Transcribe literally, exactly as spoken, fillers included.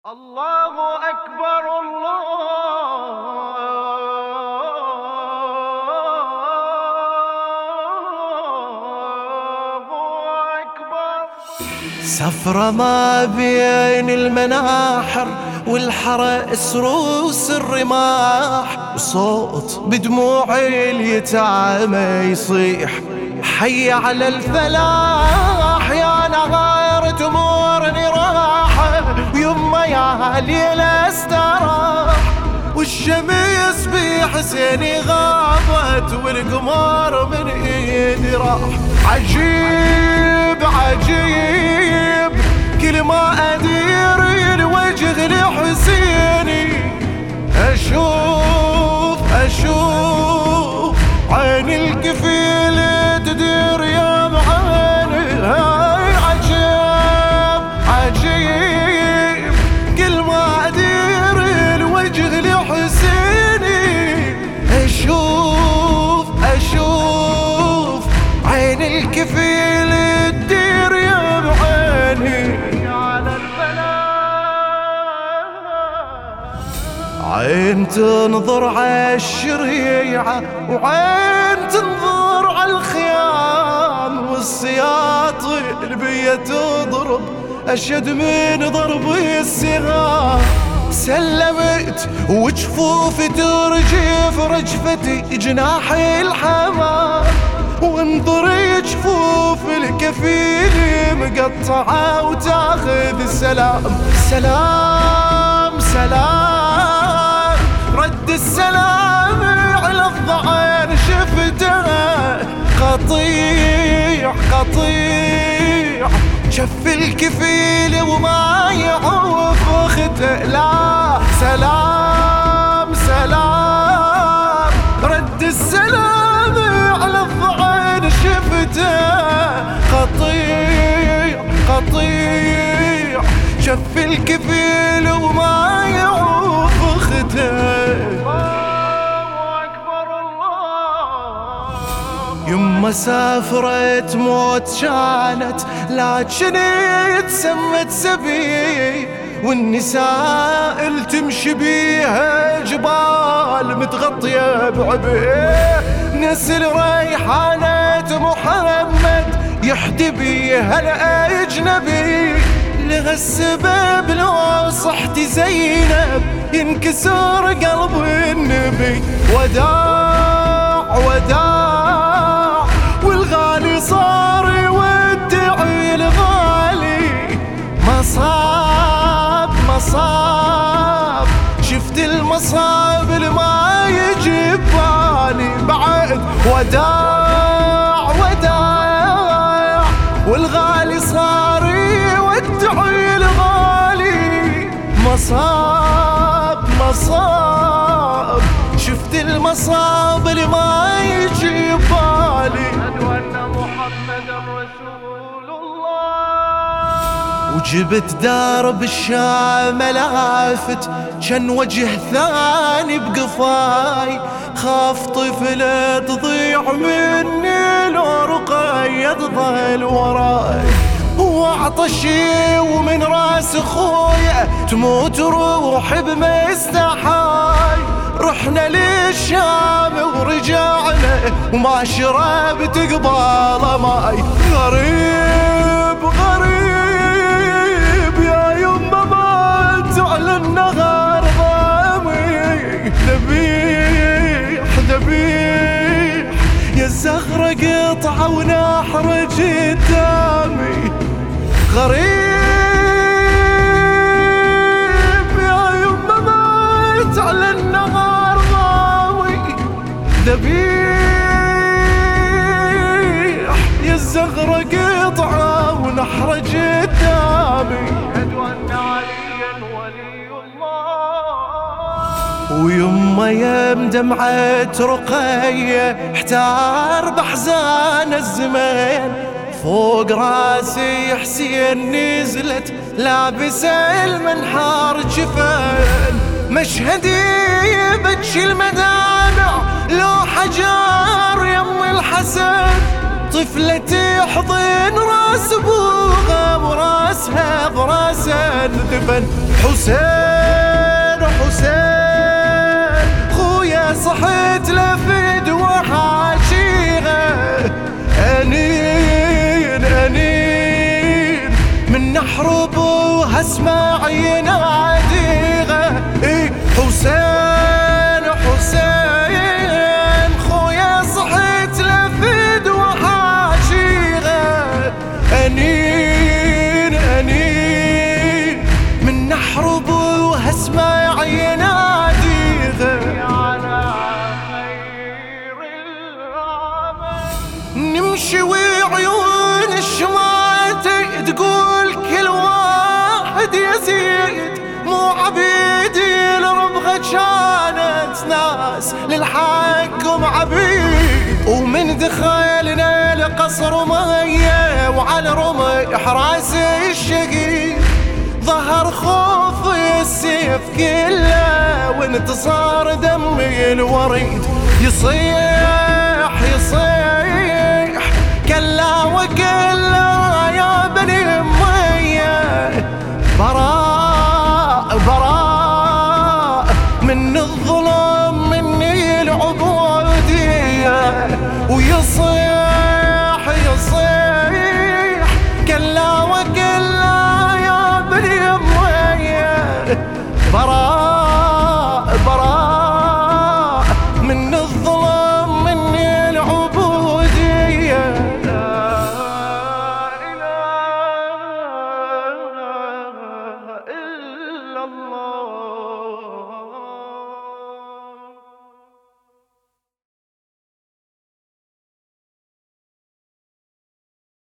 الله أكبر الله أكبر. سفرة ما بين المناحر والحرس روس الرماح، وصوت بدموع اليتامى يصيح حي على الفلاح. يا نهار تمورني راحة ويما يا ليل استراح، والشمس بحسيني غابت والقمر من ايدي راح. عجيب عجيب كل ما ادير الوجه لحسيني، اشوف اشوف عين الكفيل تدير يا معاني. هاي عجيب عجيب كل ما ادير الوجه لحسيني، اشوف اشوف عين الكفيل تدير يا معاني. على عين تنظر عالشريعة وعين تنظر عالخيام، والسياط البية تضرب أشد من ضرب السهام. سلمت وجفوفي ترجف رجفتي جناح الحمام، وانظري جفوف الكفيل مقطعة وتاخذ السلام. سلام سلام رد السلام على الضعين شفته قطيع قطيع، شف الكفيل وما يعوف اخته. لا سلام سلام رد السلام على الضعين شفته قطيع قطيع، شف الكفيل وما يعوف اخته. يما سافرت موت كانت لكن تسمت سبي، والنساء اللي تمشي بيها جبال متغطية بعبيه. نسل ريحانة محمد يحدي بيها الأجنبي، لها السبب لو صحتي زينب ينكسر قلب النبي. وداع وداع والغالي صار يودع الغالي، مصاب مصاب شفت المصاب اللي ما يجي ببالي بعد. وداع وداع والغالي صار يودع الغالي، مصاب مصاب شفت المصاب اللي ما يجي ببالي. أشهد أن محمدا رسول الله. وجبت درب الشام لافت كان وجه ثاني بقفاي، خاف طفلة تضيع مني لو رقية تظل وراي. وعطشي ومن راس خويا تموت روحي بمستحاي، رحنا للشام ورجعنا وما شربت قبال ماي. غريب غريب يا يما مات على النهار ضامي، ذبيح ذبيح يا الزهرة قطعة ونحر قدامي. غريب يا يما مات على النهار ضامي، ذبيح يا الزغرة قطعة ونحر قدامي. أشهد أن عليا ولي الله. ويما يم دمعة رقية احتار بحزان الزمان، فوق راسي حسين نزلت لابسة المنحار جفان. مشهدي بتشي المدامع لو حجار يم الحسن طفلة تحضن راس ابوها وراسها براسها اندفن. حسين حسين خويا صحيت لفد وحاشيها، انين انين من نحرب وهسمع يناديها. إيه حسين حسين خويا صحيت لفد وحاشيها، انين انين من نحرب وهسمع يناديها. نمشي وعيون الشماتي تقول كل واحد يزيد، مو عبيدي لربها كانت ناس للحق عبيد. ومن دخلنا القصر مية وعلى رمح راس الشقيق، ظهر خوف السيف كله وانتصار دمي الوريد. يصيح يصيح كلا وكلا يا بني أمية، براء براء من الظلم مني العبودية. ويصيح يصيح كلا وكلا يا بني أمية، براء